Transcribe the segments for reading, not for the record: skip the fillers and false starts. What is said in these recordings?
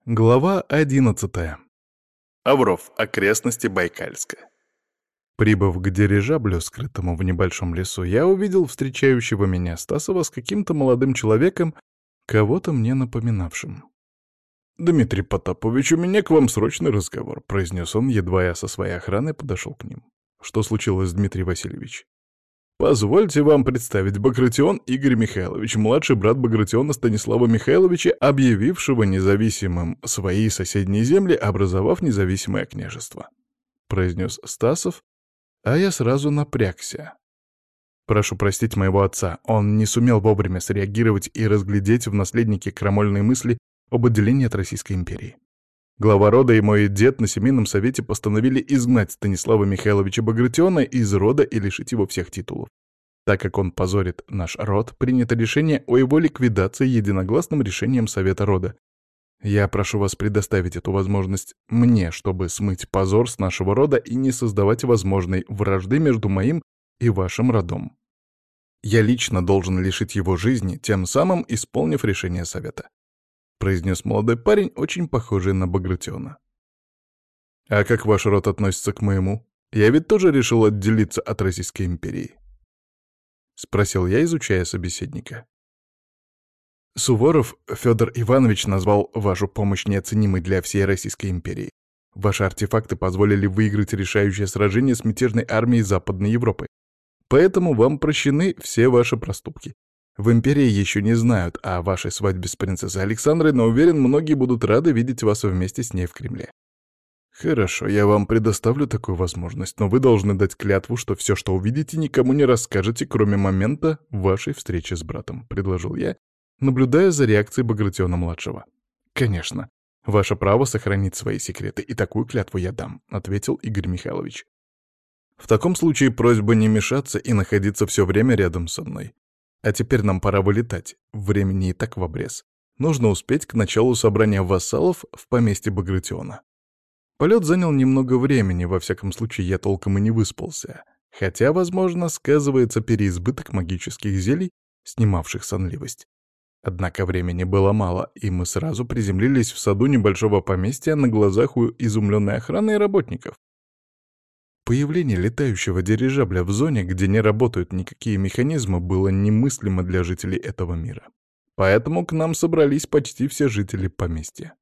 Глава 11. Авров. Окрестности Байкальска. Прибыв к дирижаблю, скрытому в небольшом лесу, я увидел встречающего меня Стасова с каким-то молодым человеком, кого-то мне напоминавшим. «Дмитрий Потапович, у меня к вам срочный разговор», — произнес он, едва я со своей охраной подошел к ним. «Что случилось, Дмитрий Васильевич?» «Позвольте вам представить Багратион Игорь Михайлович, младший брат Багратиона Станислава Михайловича, объявившего независимым свои соседние земли, образовав независимое княжество», — произнес Стасов, а я сразу напрягся. Прошу простить моего отца, он не сумел вовремя среагировать и разглядеть в наследнике крамольные мысли об отделении от Российской империи. Глава рода и мой дед на семейном совете постановили изгнать Станислава Михайловича Багратиона из рода и лишить его всех титулов. Так как он позорит наш род, принято решение о его ликвидации единогласным решением Совета рода. Я прошу вас предоставить эту возможность мне, чтобы смыть позор с нашего рода и не создавать возможной вражды между моим и вашим родом. Я лично должен лишить его жизни, тем самым исполнив решение Совета», — произнес молодой парень, очень похожий на Багратиона. «А как ваш род относится к моему? Я ведь тоже решил отделиться от Российской империи», — спросил я, изучая собеседника. «Суворов Федор Иванович назвал вашу помощь неоценимой для всей Российской империи. Ваши артефакты позволили выиграть решающее сражение с мятежной армией Западной Европы. Поэтому вам прощены все ваши проступки. В империи еще не знают о вашей свадьбе с принцессой Александрой, но уверен, многие будут рады видеть вас вместе с ней в Кремле. Хорошо, я вам предоставлю такую возможность, но вы должны дать клятву, что все, что увидите, никому не расскажете, кроме момента вашей встречи с братом», — предложил я, наблюдая за реакцией Багратиона-младшего. «Конечно. Ваше право сохранить свои секреты, и такую клятву я дам», — ответил Игорь Михайлович. «В таком случае просьба не мешаться и находиться все время рядом со мной. А теперь нам пора вылетать. Времени и так в обрез. Нужно успеть к началу собрания вассалов в поместье Багратиона». Полет занял немного времени, во всяком случае я толком и не выспался. Хотя, возможно, сказывается переизбыток магических зелий, снимавших сонливость. Однако времени было мало, и мы сразу приземлились в саду небольшого поместья на глазах у изумленной охраны и работников. Появление летающего дирижабля в зоне, где не работают никакие механизмы, было немыслимо для жителей этого мира. Поэтому к нам собрались почти все жители поместья.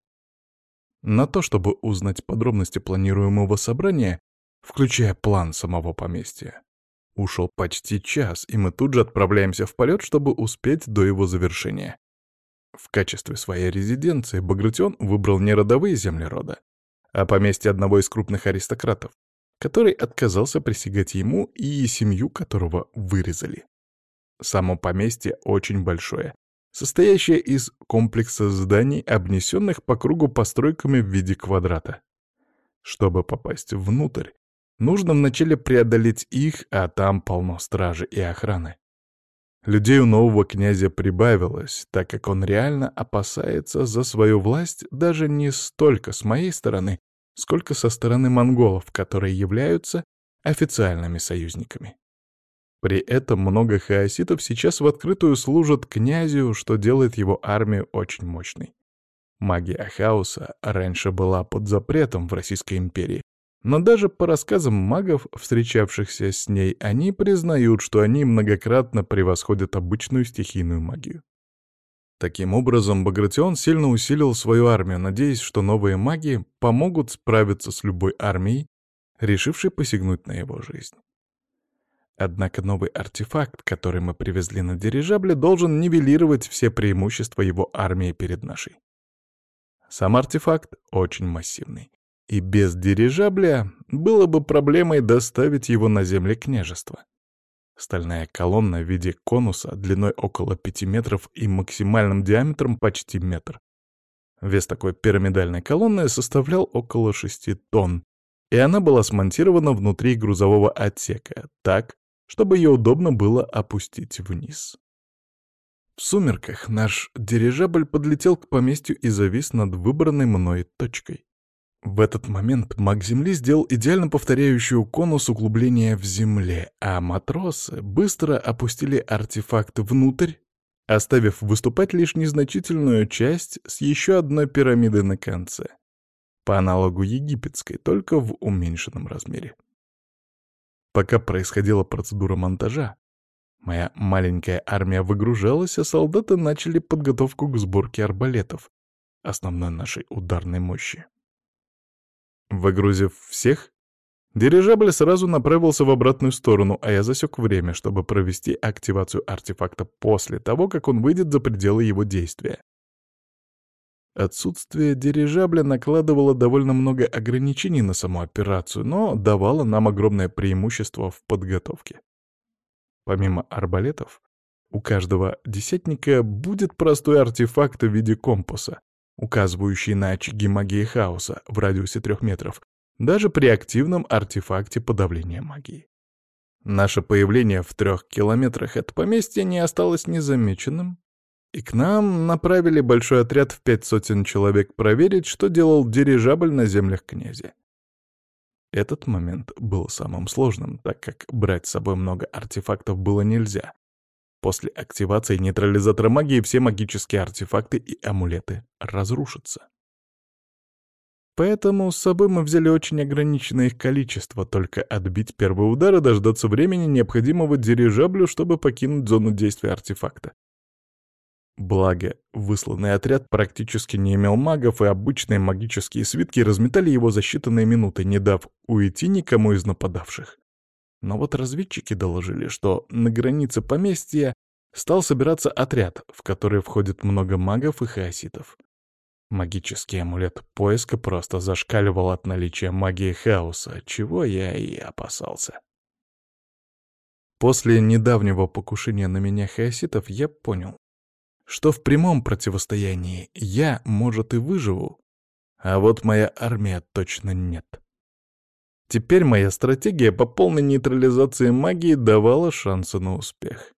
На то, чтобы узнать подробности планируемого собрания, включая план самого поместья, ушел почти час, и мы тут же отправляемся в полет, чтобы успеть до его завершения. В качестве своей резиденции Багратион выбрал не родовые земли рода, а поместье одного из крупных аристократов, который отказался присягать ему и семью которого вырезали. Само поместье очень большое, состоящее из комплекса зданий, обнесенных по кругу постройками в виде квадрата. Чтобы попасть внутрь, нужно вначале преодолеть их, а там полно стражи и охраны. Людей у нового князя прибавилось, так как он реально опасается за свою власть даже не столько с моей стороны, сколько со стороны монголов, которые являются официальными союзниками. При этом много хаоситов сейчас в открытую служат князю, что делает его армию очень мощной. Магия хаоса раньше была под запретом в Российской империи, но даже по рассказам магов, встречавшихся с ней, они признают, что они многократно превосходят обычную стихийную магию. Таким образом, Багратион сильно усилил свою армию, надеясь, что новые маги помогут справиться с любой армией, решившей посягнуть на его жизнь. Однако новый артефакт, который мы привезли на дирижабле, должен нивелировать все преимущества его армии перед нашей. Сам артефакт очень массивный, и без дирижабля было бы проблемой доставить его на земли княжества. Стальная колонна в виде конуса длиной около 5 метров и максимальным диаметром почти метр. Вес такой пирамидальной колонны составлял около 6 тонн, и она была смонтирована внутри грузового отсека, так, чтобы ее удобно было опустить вниз. В сумерках наш дирижабль подлетел к поместью и завис над выбранной мной точкой. В этот момент маг Земли сделал идеально повторяющую конус углубления в земле, а матросы быстро опустили артефакт внутрь, оставив выступать лишь незначительную часть с еще одной пирамидой на конце, по аналогу египетской, только в уменьшенном размере. Пока происходила процедура монтажа, моя маленькая армия выгружалась, а солдаты начали подготовку к сборке арбалетов, основной нашей ударной мощи. Выгрузив всех, дирижабль сразу направился в обратную сторону, а я засек время, чтобы провести активацию артефакта после того, как он выйдет за пределы его действия. Отсутствие дирижабля накладывало довольно много ограничений на саму операцию, но давало нам огромное преимущество в подготовке. Помимо арбалетов, у каждого десятника будет простой артефакт в виде компаса, указывающий на очаги магии хаоса в радиусе 3 метров, даже при активном артефакте подавления магии. Наше появление в 3 километрах от поместья не осталось незамеченным, и к нам направили большой отряд в 500 человек проверить, что делал дирижабль на землях князя. Этот момент был самым сложным, так как брать с собой много артефактов было нельзя. После активации нейтрализатора магии все магические артефакты и амулеты разрушатся. Поэтому с собой мы взяли очень ограниченное их количество, только отбить первый удар и дождаться времени, необходимого дирижаблю, чтобы покинуть зону действия артефакта. Благо, высланный отряд практически не имел магов, и обычные магические свитки разметали его за считанные минуты, не дав уйти никому из нападавших. Но вот разведчики доложили, что на границе поместья стал собираться отряд, в который входит много магов и хаоситов. Магический амулет поиска просто зашкаливал от наличия магии хаоса, чего я и опасался. После недавнего покушения на меня хаоситов я понял, что в прямом противостоянии я, может, и выживу, а вот моя армия точно нет. Теперь моя стратегия по полной нейтрализации магии давала шансы на успех.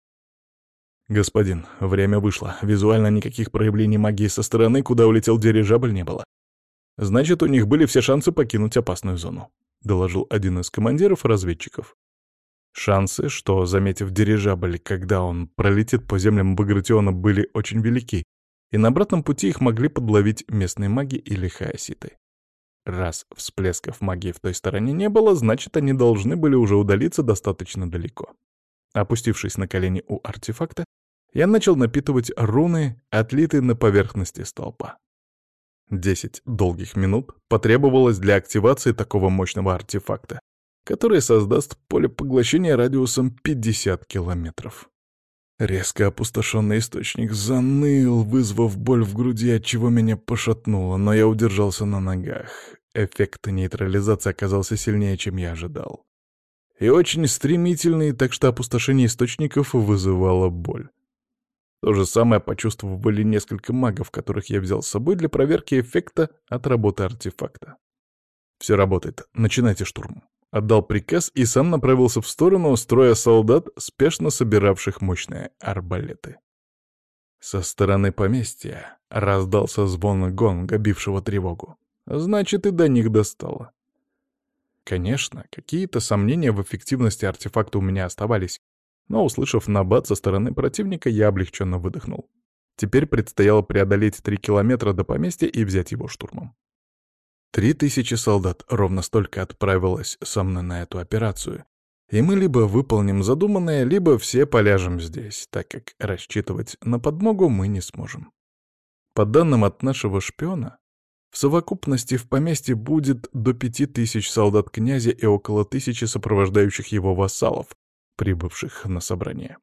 «Господин, время вышло. Визуально никаких проявлений магии со стороны, куда улетел дирижабль, не было. Значит, у них были все шансы покинуть опасную зону», — доложил один из командиров разведчиков. Шансы, что, заметив дирижабль, когда он пролетит по землям Багратиона, были очень велики, и на обратном пути их могли подловить местные маги или хаоситы. Раз всплесков магии в той стороне не было, значит, они должны были уже удалиться достаточно далеко. Опустившись на колени у артефакта, я начал напитывать руны, отлитые на поверхности столпа. 10 долгих минут потребовалось для активации такого мощного артефакта, который создаст поле поглощения радиусом 50 километров. Резко опустошенный источник заныл, вызвав боль в груди, отчего меня пошатнуло, но я удержался на ногах. Эффект нейтрализации оказался сильнее, чем я ожидал. И очень стремительный, так что опустошение источников вызывало боль. То же самое почувствовали несколько магов, которых я взял с собой для проверки эффекта от работы артефакта. «Все работает. Начинайте штурм». Отдал приказ и сам направился в сторону строя солдат, спешно собиравших мощные арбалеты. Со стороны поместья раздался звон гонга, бившего тревогу. Значит, и до них достало. Конечно, какие-то сомнения в эффективности артефакта у меня оставались, но, услышав набат со стороны противника, я облегченно выдохнул. Теперь предстояло преодолеть 3 километра до поместья и взять его штурмом. 3000 солдат, ровно столько отправилось со мной на эту операцию, и мы либо выполним задуманное, либо все поляжем здесь, так как рассчитывать на подмогу мы не сможем. По данным от нашего шпиона, в совокупности в поместье будет до 5000 солдат князя и около 1000 сопровождающих его вассалов, прибывших на собрание.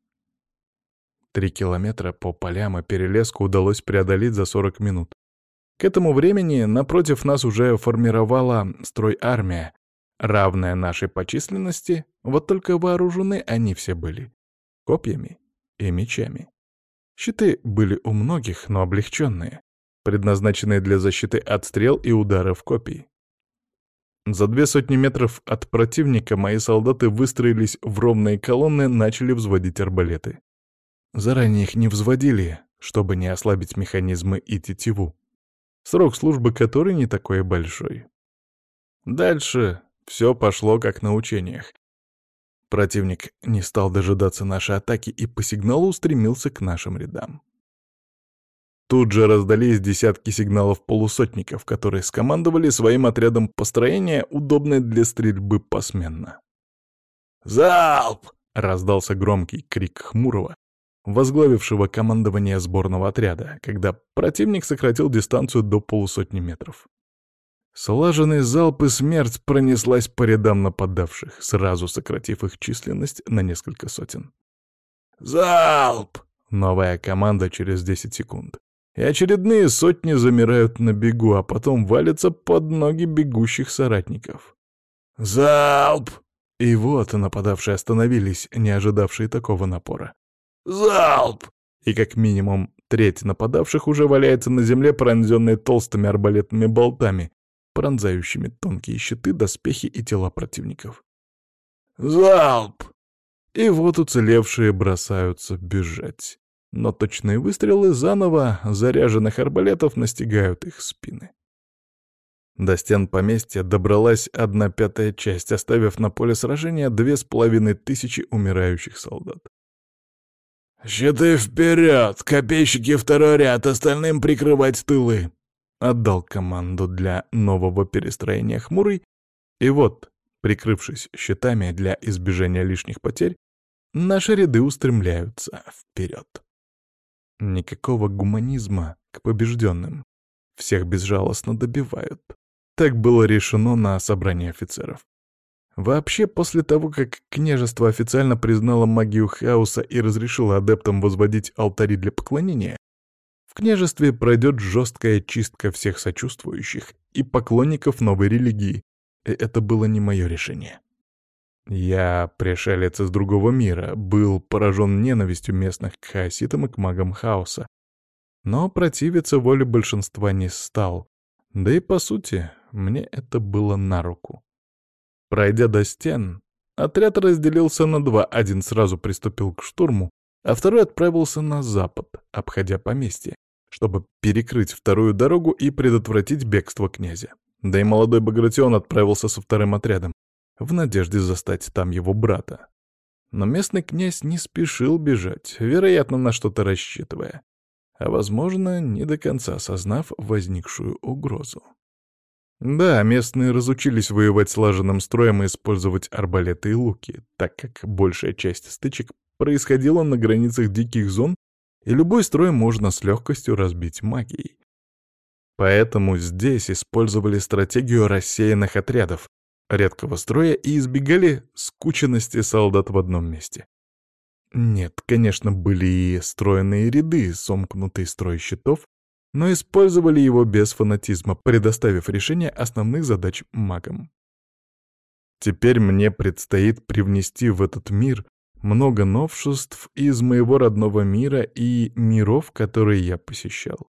3 километра по полям и перелеску удалось преодолеть за 40 минут. К этому времени напротив нас уже формировала строй армия, равная нашей по численности, вот только вооружены они все были копьями и мечами. Щиты были у многих, но облегченные, предназначенные для защиты от стрел и ударов копий. За 200 метров от противника мои солдаты выстроились в ровные колонны, начали взводить арбалеты. Заранее их не взводили, чтобы не ослабить механизмы и тетиву, срок службы которой не такой большой. Дальше все пошло как на учениях. Противник не стал дожидаться нашей атаки и по сигналу устремился к нашим рядам. Тут же раздались десятки сигналов полусотников, которые скомандовали своим отрядом построение, удобное для стрельбы посменно. «Залп!» — раздался громкий крик Хмурого, возглавившего командование сборного отряда, когда противник сократил дистанцию до полусотни метров. Слаженный залп и смерть пронеслась по рядам нападавших, сразу сократив их численность на несколько сотен. «Залп!» — новая команда через 10 секунд. И очередные сотни замирают на бегу, а потом валятся под ноги бегущих соратников. «Залп!» И вот нападавшие остановились, не ожидавшие такого напора. «Залп!» И как минимум треть нападавших уже валяется на земле, пронзенные толстыми арбалетными болтами, пронзающими тонкие щиты, доспехи и тела противников. «Залп!» И вот уцелевшие бросаются бежать. Но точные выстрелы заново заряженных арбалетов настигают их спины. До стен поместья добралась 1/5 часть, оставив на поле сражения 2500 умирающих солдат. «Щиты вперед! Копейщики второй ряд, остальным прикрывать тылы!» Отдал команду для нового перестроения Хмурый, и вот, прикрывшись щитами для избежания лишних потерь, наши ряды устремляются вперед. Никакого гуманизма к побежденным. Всех безжалостно добивают. Так было решено на собрании офицеров. Вообще, после того, как княжество официально признало магию хаоса и разрешило адептам возводить алтари для поклонения, в княжестве пройдет жесткая чистка всех сочувствующих и поклонников новой религии, и это было не мое решение. Я, пришелец из другого мира, был поражен ненавистью местных к хаоситам и к магам хаоса, но противиться воле большинства не стал, да и, по сути, мне это было на руку. Пройдя до стен, отряд разделился на два, один сразу приступил к штурму, а второй отправился на запад, обходя поместье, чтобы перекрыть вторую дорогу и предотвратить бегство князя. Да и молодой Багратион отправился со вторым отрядом, в надежде застать там его брата. Но местный князь не спешил бежать, вероятно, на что-то рассчитывая, а, возможно, не до конца осознав возникшую угрозу. Да, местные разучились воевать слаженным строем и использовать арбалеты и луки, так как большая часть стычек происходила на границах диких зон, и любой строй можно с легкостью разбить магией. Поэтому здесь использовали стратегию рассеянных отрядов, редкого строя и избегали скученности солдат в одном месте. Нет, конечно, были и стройные ряды, сомкнутый строй щитов, но использовали его без фанатизма, предоставив решение основных задач магам. Теперь мне предстоит привнести в этот мир много новшеств из моего родного мира и миров, которые я посещал.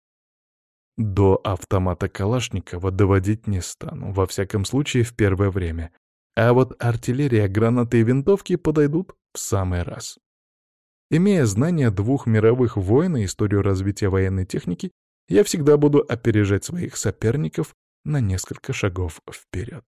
До автомата Калашникова доводить не стану, во всяком случае в первое время. А вот артиллерия, гранаты и винтовки подойдут в самый раз. Имея знания двух мировых войн и историю развития военной техники, я всегда буду опережать своих соперников на несколько шагов вперед.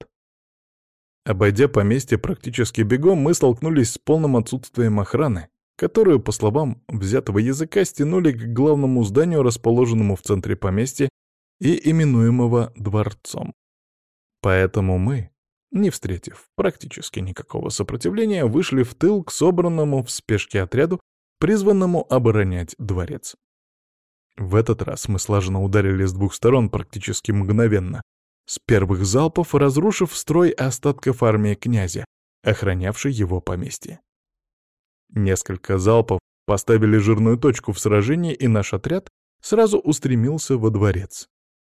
Обойдя поместье практически бегом, мы столкнулись с полным отсутствием охраны, которую, по словам взятого языка, стянули к главному зданию, расположенному в центре поместья и именуемого дворцом. Поэтому мы, не встретив практически никакого сопротивления, вышли в тыл к собранному в спешке отряду, призванному оборонять дворец. В этот раз мы слаженно ударили с двух сторон практически мгновенно, с первых залпов разрушив строй остатков армии князя, охранявшей его поместье. Несколько залпов поставили жирную точку в сражении, и наш отряд сразу устремился во дворец.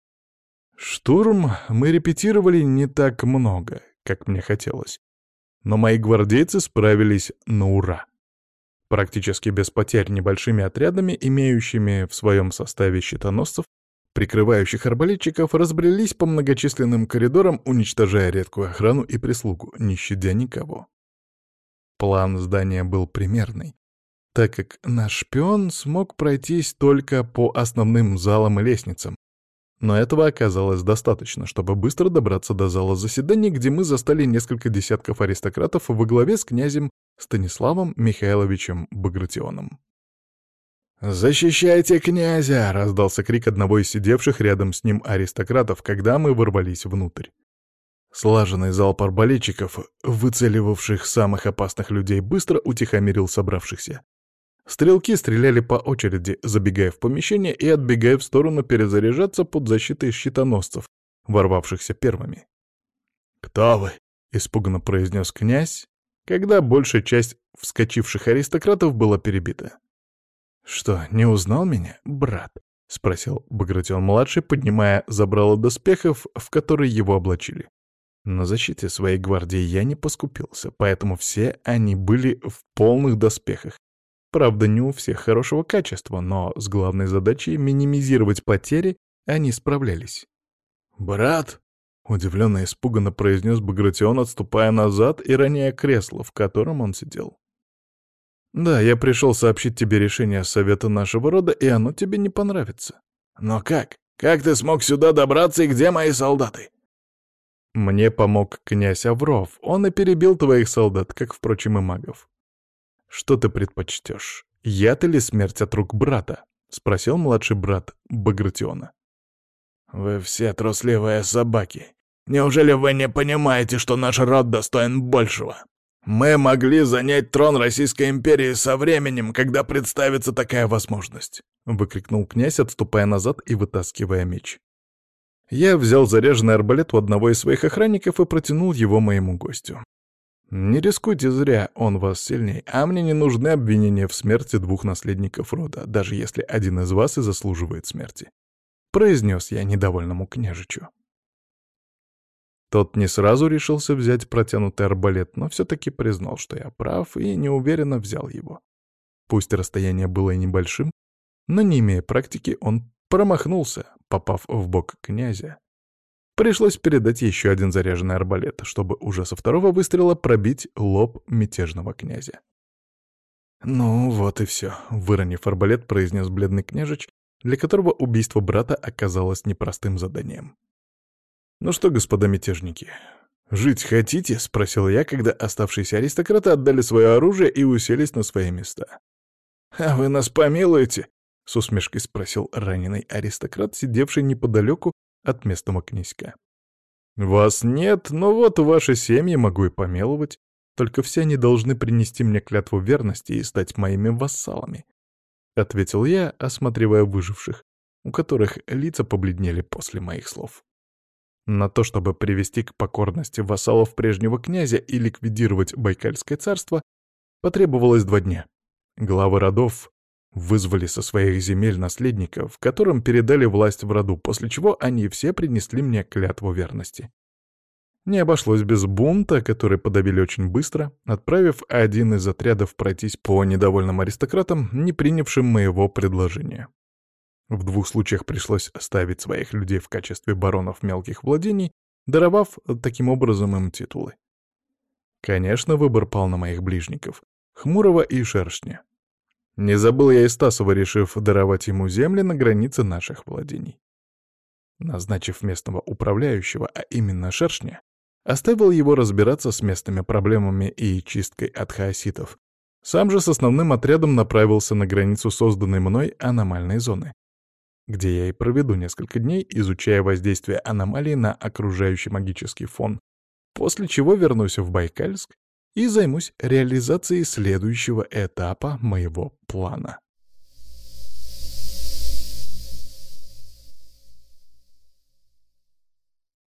Штурм мы репетировали не так много, как мне хотелось, но мои гвардейцы справились на ура. Практически без потерь небольшими отрядами, имеющими в своем составе щитоносцев, прикрывающих арбалетчиков, разбрелись по многочисленным коридорам, уничтожая редкую охрану и прислугу, не щадя никого. План здания был примерный, так как наш шпион смог пройтись только по основным залам и лестницам, Но этого оказалось достаточно, чтобы быстро добраться до зала заседаний, где мы застали несколько десятков аристократов во главе с князем Станиславом Михайловичем Багратионом. «Защищайте князя!» — раздался крик одного из сидевших рядом с ним аристократов, когда мы ворвались внутрь. Слаженный залп арбалетчиков, выцеливавших самых опасных людей, быстро утихомирил собравшихся. Стрелки стреляли по очереди, забегая в помещение и отбегая в сторону перезаряжаться под защитой щитоносцев, ворвавшихся первыми. «Кто вы?» — испуганно произнес князь, когда большая часть вскочивших аристократов была перебита. «Что, не узнал меня, брат?» — спросил Багратион-младший, поднимая забрало доспехов, в которые его облачили. На защите своей гвардии я не поскупился, поэтому все они были в полных доспехах. Правда, не у всех хорошего качества, но с главной задачей минимизировать потери они справлялись. «Брат!» — удивленно и испуганно произнес Багратион, отступая назад и роняя кресло, в котором он сидел. «Да, я пришел сообщить тебе решение совета нашего рода, и оно тебе не понравится». «Но как? Как ты смог сюда добраться, и где мои солдаты?» «Мне помог князь Авров. Он и перебил твоих солдат, как, впрочем, и магов». «Что ты предпочтешь, яд или смерть от рук брата?» — спросил младший брат Багратиона. «Вы все трусливые собаки. Неужели вы не понимаете, что наш род достоин большего? Мы могли занять трон Российской империи со временем, когда представится такая возможность», — выкрикнул князь, отступая назад и вытаскивая меч. Я взял заряженный арбалет у одного из своих охранников и протянул его моему гостю. «Не рискуйте зря, он вас сильней, а мне не нужны обвинения в смерти двух наследников рода, даже если один из вас и заслуживает смерти», — произнес я недовольному княжичу. Тот не сразу решился взять протянутый арбалет, но все-таки признал, что я прав, и неуверенно взял его. Пусть расстояние было и небольшим, но, не имея практики, он промахнулся, попав в бок князя. Пришлось передать еще один заряженный арбалет, чтобы уже со второго выстрела пробить лоб мятежного князя. «Ну вот и все», — выронив арбалет, произнес бледный княжич, для которого убийство брата оказалось непростым заданием. «Ну что, господа мятежники, жить хотите?» — спросил я, когда оставшиеся аристократы отдали свое оружие и уселись на свои места. «А вы нас помилуете?» — с усмешкой спросил раненый аристократ, сидевший неподалеку от местного князька. «Вас нет, но вот ваши семьи могу и помиловать, только все они должны принести мне клятву верности и стать моими вассалами», — ответил я, осматривая выживших, у которых лица побледнели после моих слов. На то, чтобы привести к покорности вассалов прежнего князя и ликвидировать Байкальское царство, потребовалось 2 дня. Главы родов вызвали со своих земель наследников, которым передали власть в роду, после чего они все принесли мне клятву верности. Не обошлось без бунта, который подавили очень быстро, отправив один из отрядов пройтись по недовольным аристократам, не принявшим моего предложения. В 2 случаях пришлось ставить своих людей в качестве баронов мелких владений, даровав таким образом им титулы. Конечно, выбор пал на моих ближников — Хмурого и Шершня. Не забыл я и Стасова, решив даровать ему земли на границе наших владений. Назначив местного управляющего, а именно Шершня, оставил его разбираться с местными проблемами и чисткой от хаоситов. Сам же с основным отрядом направился на границу созданной мной аномальной зоны, где я и проведу несколько дней, изучая воздействие аномалий на окружающий магический фон, после чего вернусь в Байкальск и займусь реализацией следующего этапа моего плана.